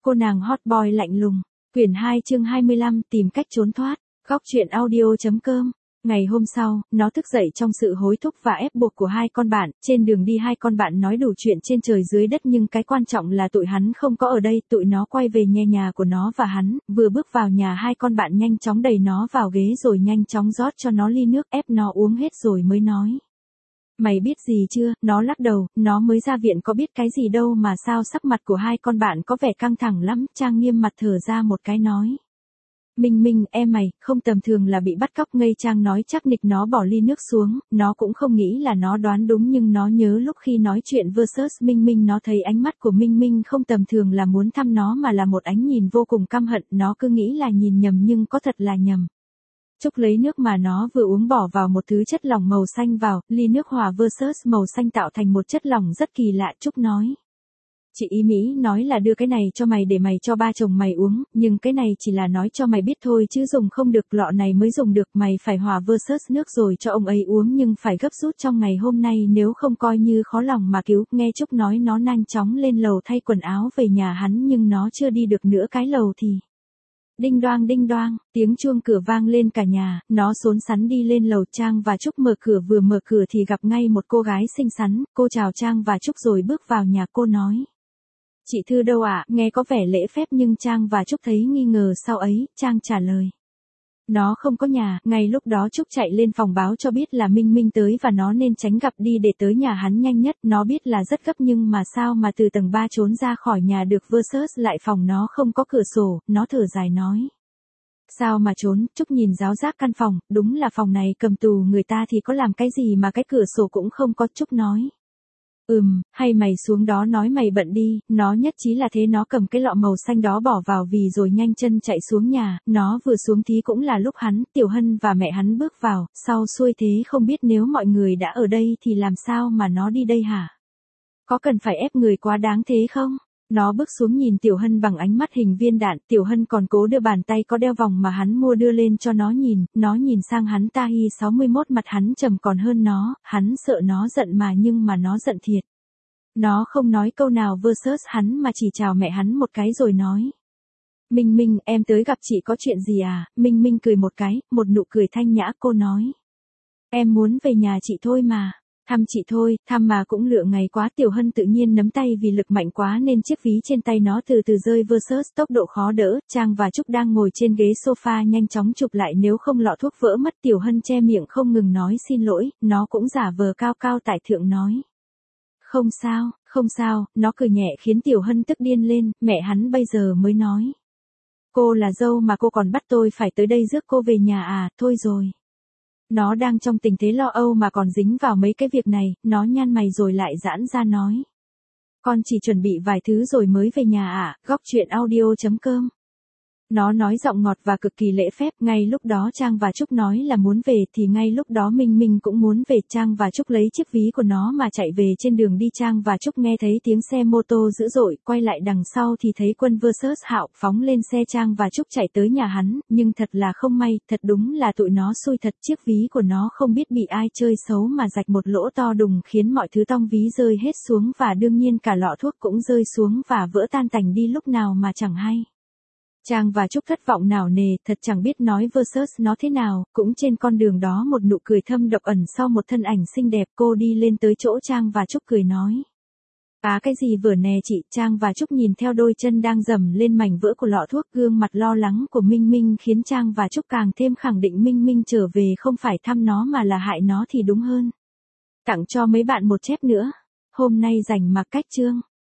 Cô nàng hot boy lạnh lùng. Quyển 2 chương 25 tìm cách trốn thoát. Góc truyện audio.com. Ngày hôm sau, nó thức dậy trong sự hối thúc và ép buộc của hai con bạn. Trên đường đi hai con bạn nói đủ chuyện trên trời dưới đất, nhưng cái quan trọng là tụi hắn không có ở đây. Tụi nó quay về nhà của nó và hắn. Vừa bước vào nhà, hai con bạn nhanh chóng đẩy nó vào ghế rồi nhanh chóng rót cho nó ly nước, ép nó uống hết rồi mới nói: "Mày biết gì chưa?" Nó lắc đầu, nó mới ra viện có biết cái gì đâu mà sao. Sắc mặt của hai con bạn có vẻ căng thẳng lắm. Trang nghiêm mặt thở ra một cái nói: "Minh Minh, em mày, không tầm thường là bị bắt cóc." Ngây Trang nói chắc nịch. Nó bỏ ly nước xuống, nó cũng không nghĩ là nó đoán đúng, nhưng nó nhớ lúc khi nói chuyện versus Minh Minh, nó thấy ánh mắt của Minh Minh không tầm thường, là muốn thăm nó mà là một ánh nhìn vô cùng căm hận. Nó cứ nghĩ là nhìn nhầm nhưng có thật là nhầm. Trúc lấy nước mà nó vừa uống bỏ vào một thứ chất lỏng màu xanh vào, ly nước hòa versus màu xanh tạo thành một chất lỏng rất kỳ lạ. Trúc nói: "Chị ý Mỹ nói là đưa cái này cho mày để mày cho ba chồng mày uống, nhưng cái này chỉ là nói cho mày biết thôi chứ dùng không được, lọ này mới dùng được, mày phải hòa versus nước rồi cho ông ấy uống, nhưng phải gấp rút trong ngày hôm nay, nếu không coi như khó lòng mà cứu." Nghe Trúc nói, nó nhanh chóng lên lầu thay quần áo về nhà hắn, nhưng nó chưa đi được nửa cái lầu thì đinh đoang, tiếng chuông cửa vang lên cả nhà. Nó xốn xắn đi lên lầu. Trang và Trúc mở cửa, vừa mở cửa thì gặp ngay một cô gái xinh xắn. Cô chào Trang và Trúc rồi bước vào nhà. Cô nói: "Chị Thư đâu ạ?" Nghe có vẻ lễ phép nhưng Trang và Trúc thấy nghi ngờ. Sau ấy, Trang trả lời: "Nó không có nhà." Ngay lúc đó Trúc chạy lên phòng báo cho biết là Minh Minh tới và nó nên tránh gặp đi để tới nhà hắn nhanh nhất. Nó biết là rất gấp, nhưng mà sao mà từ tầng 3 trốn ra khỏi nhà được versus lại phòng nó không có cửa sổ. Nó thở dài nói: "Sao mà trốn?" Trúc nhìn ráo rác căn phòng, đúng là phòng này cầm tù người ta thì có làm cái gì mà cái cửa sổ cũng không có. Trúc nói: "Hay mày xuống đó nói mày bận đi." Nó nhất trí là thế. Nó cầm cái lọ màu xanh đó bỏ vào vì rồi nhanh chân chạy xuống nhà. Nó vừa xuống thì cũng là lúc hắn, Tiểu Hân và mẹ hắn bước vào. Sau xuôi thế không biết nếu mọi người đã ở đây thì làm sao mà nó đi đây hả? Có cần phải ép người quá đáng thế không? Nó bước xuống nhìn Tiểu Hân bằng ánh mắt hình viên đạn. Tiểu Hân còn cố đưa bàn tay có đeo vòng mà hắn mua đưa lên cho nó nhìn. Nó nhìn sang hắn. Tahi 61, mặt hắn trầm còn hơn nó. Hắn sợ nó giận mà, nhưng mà nó giận thiệt. Nó không nói câu nào versus hắn mà chỉ chào mẹ hắn một cái rồi nói: "Minh Minh, em tới gặp chị có chuyện gì à?" Minh Minh cười một cái, một nụ cười thanh nhã. Cô nói: "Em muốn về nhà chị thôi mà." "Thăm chị thôi, thăm mà cũng lựa ngày quá." Tiểu Hân tự nhiên nắm tay, vì lực mạnh quá nên chiếc ví trên tay nó từ từ rơi versus tốc độ khó đỡ. Trang và Trúc đang ngồi trên ghế sofa nhanh chóng chụp lại, nếu không lọ thuốc vỡ mất. Tiểu Hân che miệng không ngừng nói xin lỗi. Nó cũng giả vờ cao cao tại thượng nói: "Không sao, không sao." Nó cười nhẹ khiến Tiểu Hân tức điên lên. Mẹ hắn bây giờ mới nói: "Cô là dâu mà cô còn bắt tôi phải tới đây rước cô về nhà à? Thôi rồi." Nó đang trong tình thế lo âu mà còn dính vào mấy cái việc này. Nó nhăn mày rồi lại giãn ra nói: "Con chỉ chuẩn bị vài thứ rồi mới về nhà ạ." Góc truyện audio.com. Nó nói giọng ngọt và cực kỳ lễ phép. Ngay lúc đó Trang và Trúc nói là muốn về thì ngay lúc đó Minh Minh cũng muốn về. Trang và Trúc lấy chiếc ví của nó mà chạy về. Trên đường đi Trang và Trúc nghe thấy tiếng xe mô tô dữ dội, quay lại đằng sau thì thấy Quân versus Hạo phóng lên xe. Trang và Trúc chạy tới nhà hắn, nhưng thật là không may, thật đúng là tụi nó xui thật. Chiếc ví của nó không biết bị ai chơi xấu mà rạch một lỗ to đùng, khiến mọi thứ trong ví rơi hết xuống, và đương nhiên cả lọ thuốc cũng rơi xuống và vỡ tan tành đi lúc nào mà chẳng hay. Trang và Trúc thất vọng nảo nề, thật chẳng biết nói versus nó thế nào. Cũng trên con đường đó một nụ cười thâm độc ẩn sau một thân ảnh xinh đẹp. Cô đi lên tới chỗ Trang và Trúc cười nói: Cái gì vừa nè chị?" Trang và Trúc nhìn theo đôi chân đang dầm lên mảnh vỡ của lọ thuốc. Gương mặt lo lắng của Minh Minh khiến Trang và Trúc càng thêm khẳng định Minh Minh trở về không phải thăm nó mà là hại nó thì đúng hơn. Tặng cho mấy bạn một chép nữa. Hôm nay rảnh mà cách chương.